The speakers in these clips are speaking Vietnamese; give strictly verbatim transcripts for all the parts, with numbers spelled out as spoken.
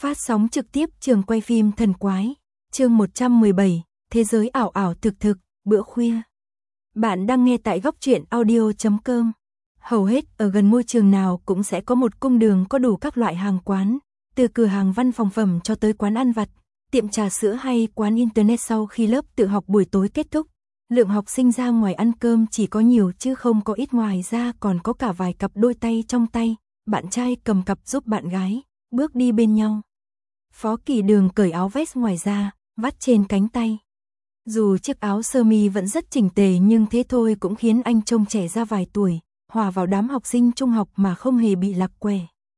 Phát sóng trực tiếp trường quay phim thần quái, chương một trăm mười bảy, thế giới ảo ảo thực thực, bữa khuya. Bạn đang nghe tại góc truyện audio chấm com. Hầu hết ở gần môi trường nào cũng sẽ có một cung đường có đủ các loại hàng quán, từ cửa hàng văn phòng phẩm cho tới quán ăn vặt, tiệm trà sữa hay quán internet. Sau khi lớp tự học buổi tối kết thúc, lượng học sinh ra ngoài ăn cơm chỉ có nhiều chứ không có ít, ngoài ra còn có cả vài cặp đôi tay trong tay, bạn trai cầm cặp giúp bạn gái, bước đi bên nhau. Phó Kỳ Đường cởi áo vest ngoài ra, vắt trên cánh tay. Dù chiếc áo sơ mi vẫn rất chỉnh tề nhưng thế thôi cũng khiến anh trông trẻ ra vài tuổi, hòa vào đám học sinh trung học mà không hề bị lạc quẻ.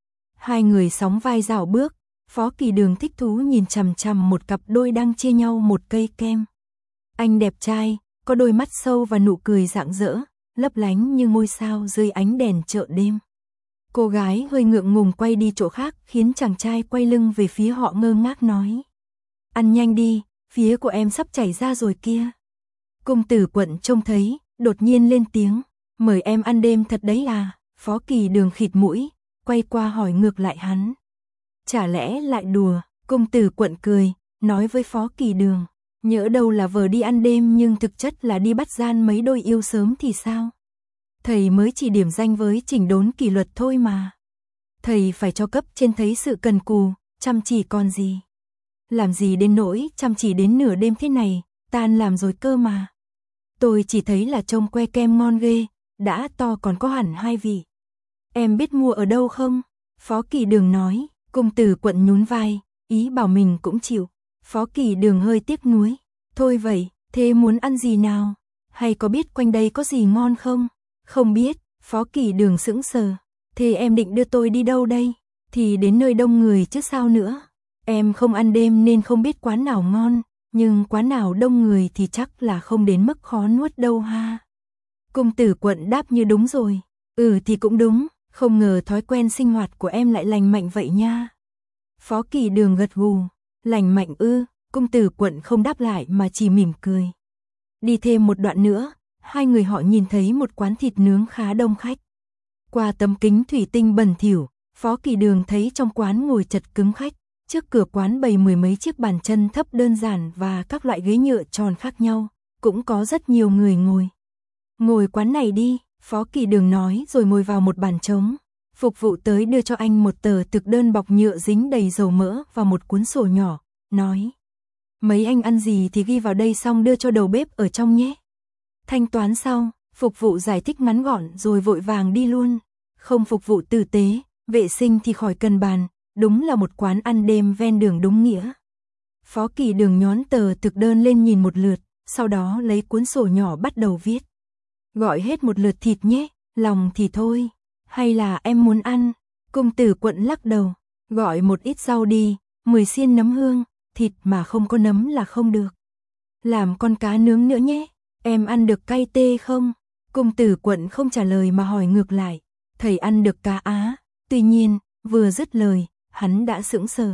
Hai người sóng vai dạo bước, Phó Kỳ Đường thích thú nhìn chằm chằm một cặp đôi đang chia nhau một cây kem. Anh đẹp trai, có đôi mắt sâu và nụ cười rạng rỡ, lấp lánh như ngôi sao dưới ánh đèn chợ đêm. Cô gái hơi ngượng ngùng quay đi chỗ khác khiến chàng trai quay lưng về phía họ ngơ ngác nói: "Ăn nhanh đi, phía của em sắp chảy ra rồi kia." Công tử Quận trông thấy, đột nhiên lên tiếng: "Mời em ăn đêm thật đấy à?" Phó Kỳ Đường khịt mũi, quay qua hỏi ngược lại hắn: "Chả lẽ lại đùa?" Công tử Quận cười, nói với Phó Kỳ Đường: "Nhỡ đâu là vờ đi ăn đêm nhưng thực chất là đi bắt gian mấy đôi yêu sớm thì sao? Thầy mới chỉ điểm danh với chỉnh đốn kỷ luật thôi mà. Thầy phải cho cấp trên thấy sự cần cù, chăm chỉ còn gì. Làm gì đến nỗi chăm chỉ đến nửa đêm thế này, tan làm rồi cơ mà. Tôi chỉ thấy là trông que kem ngon ghê, đã to còn có hẳn hai vị. Em biết mua ở đâu không?" Phó Kỳ Đường nói. Công tử Quận nhún vai, ý bảo mình cũng chịu. Phó Kỳ Đường hơi tiếc nuối: "Thôi vậy, thế muốn ăn gì nào? Hay có biết quanh đây có gì ngon không?" "Không biết." Phó Kỳ Đường sững sờ. "Thế em định đưa tôi đi đâu đây?" "Thì đến nơi đông người chứ sao nữa. Em không ăn đêm nên không biết quán nào ngon, nhưng quán nào đông người thì chắc là không đến mức khó nuốt đâu ha." Công tử Quận đáp như đúng rồi. "Ừ thì cũng đúng, không ngờ thói quen sinh hoạt của em lại lành mạnh vậy nha." Phó Kỳ Đường gật gù. "Lành mạnh ư?" Công tử Quận không đáp lại mà chỉ mỉm cười. Đi thêm một đoạn nữa, hai người họ nhìn thấy một quán thịt nướng khá đông khách. Qua tấm kính thủy tinh bẩn thỉu, Phó Kỳ Đường thấy trong quán ngồi chật cứng khách. Trước cửa quán bày mười mấy chiếc bàn chân thấp đơn giản và các loại ghế nhựa tròn khác nhau, cũng có rất nhiều người ngồi. "Ngồi quán này đi," Phó Kỳ Đường nói rồi ngồi vào một bàn trống. Phục vụ tới đưa cho anh một tờ thực đơn bọc nhựa dính đầy dầu mỡ và một cuốn sổ nhỏ, nói: "Mấy anh ăn gì thì ghi vào đây xong đưa cho đầu bếp ở trong nhé." Thanh toán sau, phục vụ giải thích ngắn gọn rồi vội vàng đi luôn. Không phục vụ tử tế, vệ sinh thì khỏi cần bàn, đúng là một quán ăn đêm ven đường đúng nghĩa. Phó Kỳ Đường nhón tờ thực đơn lên nhìn một lượt, sau đó lấy cuốn sổ nhỏ bắt đầu viết: "Gọi hết một lượt thịt nhé, lòng thì thôi. Hay là em muốn ăn?" Công tử Quận lắc đầu: "Gọi một ít rau đi, mười xiên nấm hương, thịt mà không có nấm là không được. Làm con cá nướng nữa nhé, em ăn được cay tê không?" Công tử Quận không trả lời mà hỏi ngược lại: "Thầy ăn được cá á?" Tuy nhiên, vừa dứt lời, hắn đã sững sờ.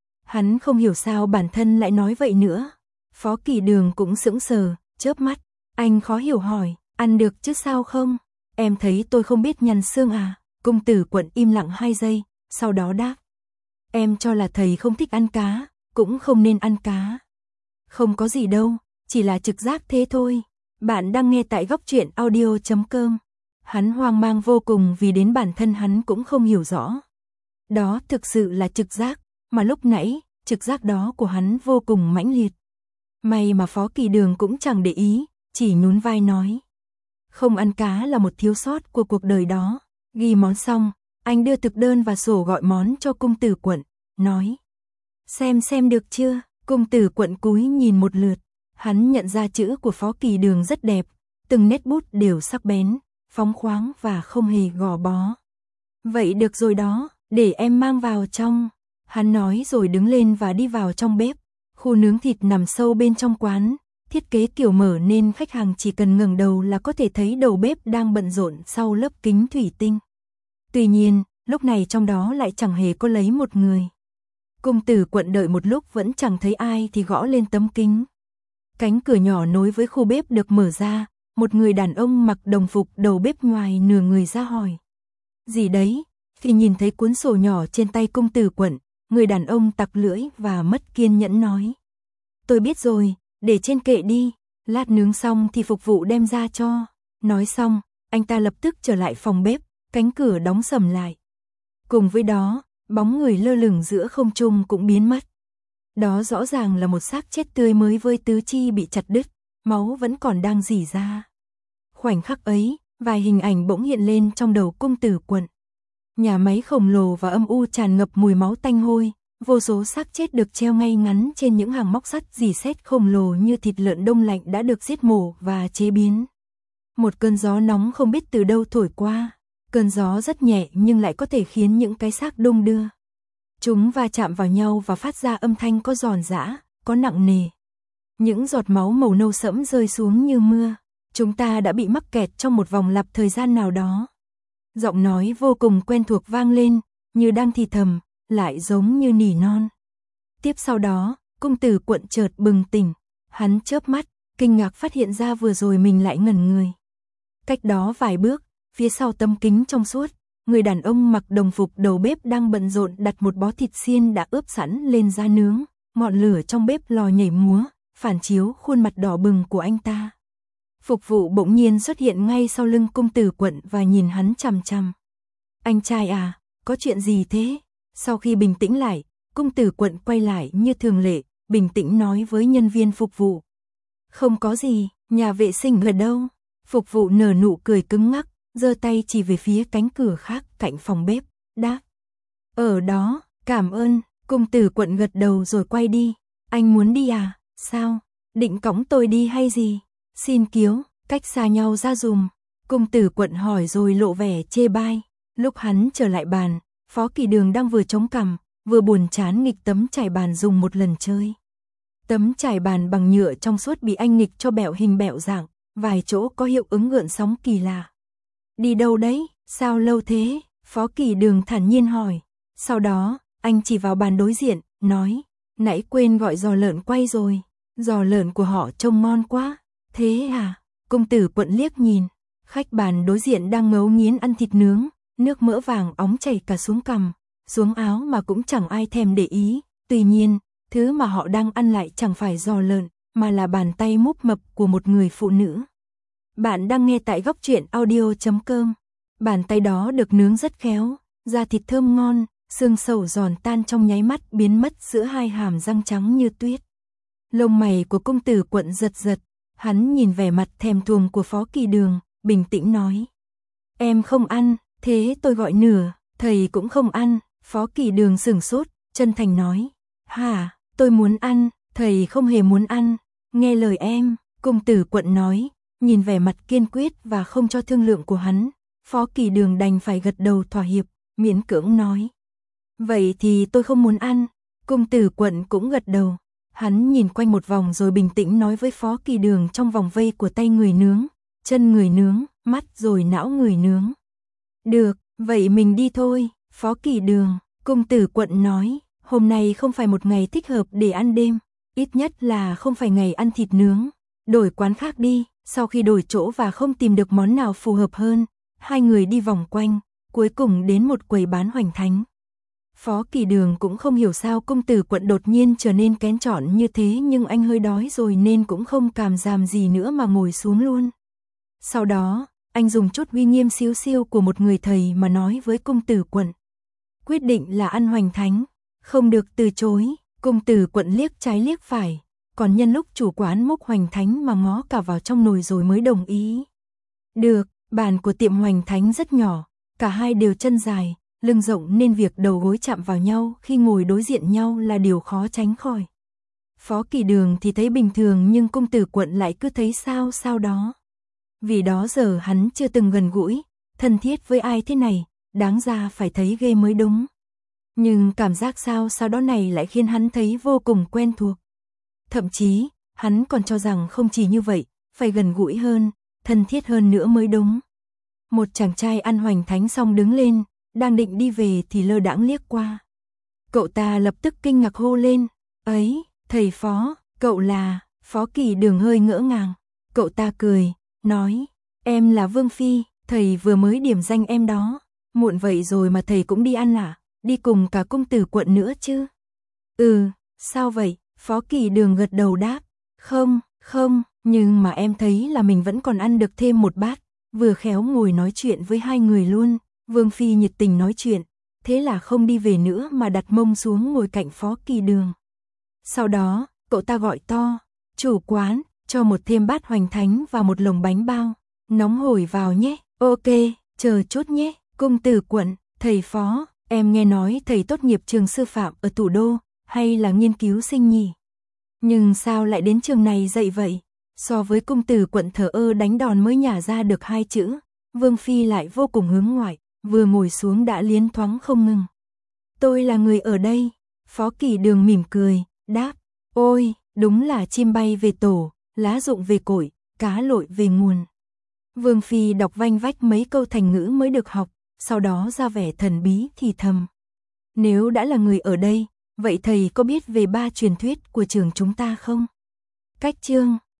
Hắn không hiểu sao bản thân lại nói vậy nữa. Phó Kỳ Đường cũng sững sờ, chớp mắt. Anh khó hiểu hỏi: "Ăn được chứ sao không? Em thấy tôi không biết nhằn xương à?" Công tử Quận im lặng hai giây, sau đó đáp: "Em cho là thầy không thích ăn cá, cũng không nên ăn cá." "Không có gì đâu, chỉ là trực giác thế thôi." Bạn đang nghe tại góc truyện audio chấm com. Hắn hoang mang vô cùng vì đến bản thân hắn cũng không hiểu rõ. Đó thực sự là trực giác, mà lúc nãy, trực giác đó của hắn vô cùng mãnh liệt. May mà Phó Kỳ Đường cũng chẳng để ý, chỉ nhún vai nói: "Không ăn cá là một thiếu sót của cuộc đời đó." Ghi món xong, anh đưa thực đơn và sổ gọi món cho công tử Quận, nói: "Xem xem được chưa?" Công tử Quận cúi nhìn một lượt, hắn nhận ra chữ của Phó Kỳ Đường rất đẹp, từng nét bút đều sắc bén, phóng khoáng và không hề gò bó. "Vậy được rồi đó, để em mang vào trong." Hắn nói rồi đứng lên và đi vào trong bếp. Khu nướng thịt nằm sâu bên trong quán, thiết kế kiểu mở nên khách hàng chỉ cần ngẩng đầu là có thể thấy đầu bếp đang bận rộn sau lớp kính thủy tinh. Tuy nhiên, lúc này trong đó lại chẳng hề có lấy một người. Công tử Quận đợi một lúc vẫn chẳng thấy ai thì gõ lên tấm kính. Cánh cửa nhỏ nối với khu bếp được mở ra, một người đàn ông mặc đồng phục đầu bếp ngoài nửa người ra hỏi: "Gì đấy?" Khi nhìn thấy cuốn sổ nhỏ trên tay công tử Quận, người đàn ông tặc lưỡi và mất kiên nhẫn nói. Tôi biết rồi, để trên kệ đi, lát nướng xong thì phục vụ đem ra cho. Nói xong, anh ta lập tức trở lại phòng bếp, cánh cửa đóng sầm lại. Cùng với đó, bóng người lơ lửng giữa không trung cũng biến mất. Đó rõ ràng là một xác chết tươi mới với tứ chi bị chặt đứt, máu vẫn còn đang rỉ ra. Khoảnh khắc ấy, vài hình ảnh bỗng hiện lên trong đầu Cung Tử Quận. Nhà máy khổng lồ và âm u tràn ngập mùi máu tanh hôi, vô số xác chết được treo ngay ngắn trên những hàng móc sắt rỉ sét khổng lồ như thịt lợn đông lạnh đã được giết mổ và chế biến. Một cơn gió nóng không biết từ đâu thổi qua, cơn gió rất nhẹ nhưng lại có thể khiến những cái xác đung đưa. Chúng va chạm vào nhau và phát ra âm thanh có giòn giã, có nặng nề. Những giọt máu màu nâu sẫm rơi xuống như mưa. Chúng ta đã bị mắc kẹt trong một vòng lặp thời gian nào đó. Giọng nói vô cùng quen thuộc vang lên, như đang thì thầm, lại giống như nỉ non. Tiếp sau đó, Cung Tử Quận chợt bừng tỉnh. Hắn chớp mắt, kinh ngạc phát hiện ra vừa rồi mình lại ngẩn người. Cách đó vài bước, phía sau tấm kính trong suốt, người đàn ông mặc đồng phục đầu bếp đang bận rộn đặt một bó thịt xiên đã ướp sẵn lên giá nướng. Ngọn lửa trong bếp lò nhảy múa, phản chiếu khuôn mặt đỏ bừng của anh ta. Phục vụ bỗng nhiên xuất hiện ngay sau lưng Cung Tử Quận và nhìn hắn chằm chằm. Anh trai à, có chuyện gì thế? Sau khi bình tĩnh lại, Cung Tử Quận quay lại như thường lệ, bình tĩnh nói với nhân viên phục vụ. Không có gì, nhà vệ sinh ở đâu? Phục vụ nở nụ cười cứng ngắc, giơ tay chỉ về phía cánh cửa khác cạnh phòng bếp, đáp. Ở đó, cảm ơn. Cung Tử Quận gật đầu rồi quay đi. Anh muốn đi à? Sao? Định cõng tôi đi hay gì? Xin kiếu, cách xa nhau ra dùm. Cung Tử Quận hỏi rồi lộ vẻ chê bai. Lúc hắn trở lại bàn, Phó Kỳ Đường đang vừa chống cằm, vừa buồn chán nghịch tấm trải bàn dùng một lần chơi. Tấm trải bàn bằng nhựa trong suốt bị anh nghịch cho bẹo hình bẹo dạng, vài chỗ có hiệu ứng gợn sóng kỳ lạ. Đi đâu đấy? Sao lâu thế? Phó Kỳ Đường thản nhiên hỏi. Sau đó, anh chỉ vào bàn đối diện, nói, nãy quên gọi giò lợn quay rồi. Giò lợn của họ trông ngon quá. Thế à? Cung Tử Quận liếc nhìn, khách bàn đối diện đang ngấu nghiến ăn thịt nướng, nước mỡ vàng óng chảy cả xuống cằm, xuống áo mà cũng chẳng ai thèm để ý. Tuy nhiên, thứ mà họ đang ăn lại chẳng phải giò lợn, mà là bàn tay múp mập của một người phụ nữ. Bạn đang nghe tại góc truyện audio chấm com. Bàn tay đó được nướng rất khéo, da thịt thơm ngon, xương sầu giòn tan trong nháy mắt biến mất giữa hai hàm răng trắng như tuyết. Lông mày của Cung Tử Quận giật giật, hắn nhìn vẻ mặt thèm thuồng của Phó Kỳ Đường, bình tĩnh nói. Em không ăn, thế tôi gọi nửa, thầy cũng không ăn. Phó Kỳ Đường sửng sốt, chân thành nói. Hả, tôi muốn ăn, thầy không hề muốn ăn, nghe lời em. Cung Tử Quận nói, nhìn vẻ mặt kiên quyết và không cho thương lượng của hắn. Phó Kỳ Đường đành phải gật đầu thỏa hiệp, miễn cưỡng nói. Vậy thì tôi không muốn ăn. Cung Tử Quận cũng gật đầu. Hắn nhìn quanh một vòng rồi bình tĩnh nói với Phó Kỳ Đường trong vòng vây của tay người nướng, chân người nướng, mắt rồi não người nướng. Được, vậy mình đi thôi. Phó Kỳ Đường, Cung Tử Quận nói, hôm nay không phải một ngày thích hợp để ăn đêm, ít nhất là không phải ngày ăn thịt nướng. Đổi quán khác đi. Sau khi đổi chỗ và không tìm được món nào phù hợp hơn, hai người đi vòng quanh, cuối cùng đến một quầy bán hoành thánh. Phó Kỳ Đường cũng không hiểu sao Cung Tử Quận đột nhiên trở nên kén chọn như thế, nhưng anh hơi đói rồi nên cũng không càm giảm gì nữa mà ngồi xuống luôn. Sau đó, anh dùng chút uy nghiêm xíu xiu của một người thầy mà nói với Cung Tử Quận. Quyết định là ăn hoành thánh, không được từ chối. Cung Tử Quận liếc trái liếc phải, còn nhân lúc chủ quán múc hoành thánh mà ngó cả vào trong nồi rồi mới đồng ý. Được, bàn của tiệm hoành thánh rất nhỏ, cả hai đều chân dài, lưng rộng nên việc đầu gối chạm vào nhau khi ngồi đối diện nhau là điều khó tránh khỏi. Phó Kỳ Đường thì thấy bình thường nhưng Cung Tử Quận lại cứ thấy sao sao đó. Vì đó giờ hắn chưa từng gần gũi, thân thiết với ai thế này, đáng ra phải thấy ghê mới đúng. Nhưng cảm giác sao sao đó này lại khiến hắn thấy vô cùng quen thuộc. Thậm chí, hắn còn cho rằng không chỉ như vậy, phải gần gũi hơn, thân thiết hơn nữa mới đúng. Một chàng trai ăn hoành thánh xong đứng lên, đang định đi về thì lơ đãng liếc qua. Cậu ta lập tức kinh ngạc hô lên, ấy, thầy Phó, cậu là... Phó Kỳ Đường hơi ngỡ ngàng. Cậu ta cười, nói, em là Vương Phi, thầy vừa mới điểm danh em đó. Muộn vậy rồi mà thầy cũng đi ăn à? đi cùng cả công tử quận nữa chứ? Ừ, sao vậy? Phó Kỳ Đường gật đầu đáp. Không, không, nhưng mà em thấy là mình vẫn còn ăn được thêm một bát, vừa khéo ngồi nói chuyện với hai người luôn. Vương Phi nhiệt tình nói chuyện, thế là không đi về nữa mà đặt mông xuống ngồi cạnh Phó Kỳ Đường. Sau đó, cậu ta gọi to, chủ quán, cho một thêm bát hoành thánh và một lồng bánh bao, nóng hổi vào nhé. Ok, chờ chút nhé. Công tử quận, thầy Phó, em nghe nói thầy tốt nghiệp trường sư phạm ở thủ đô, hay là nghiên cứu sinh nhỉ? Nhưng sao lại đến trường này dạy vậy? So với công tử quận thờ ơ đánh đòn mới nhả ra được hai chữ, Vương Phi lại vô cùng hướng ngoại, vừa ngồi xuống đã liến thoáng không ngừng. Tôi là người ở đây. Phó Kỳ Đường mỉm cười, đáp, ôi, đúng là chim bay về tổ, lá rụng về cội, cá lội về nguồn. Vương Phi đọc vanh vách mấy câu thành ngữ mới được học, sau đó ra vẻ thần bí thì thầm. Nếu đã là người ở đây, vậy thầy có biết về ba truyền thuyết của trường chúng ta không? Cách chương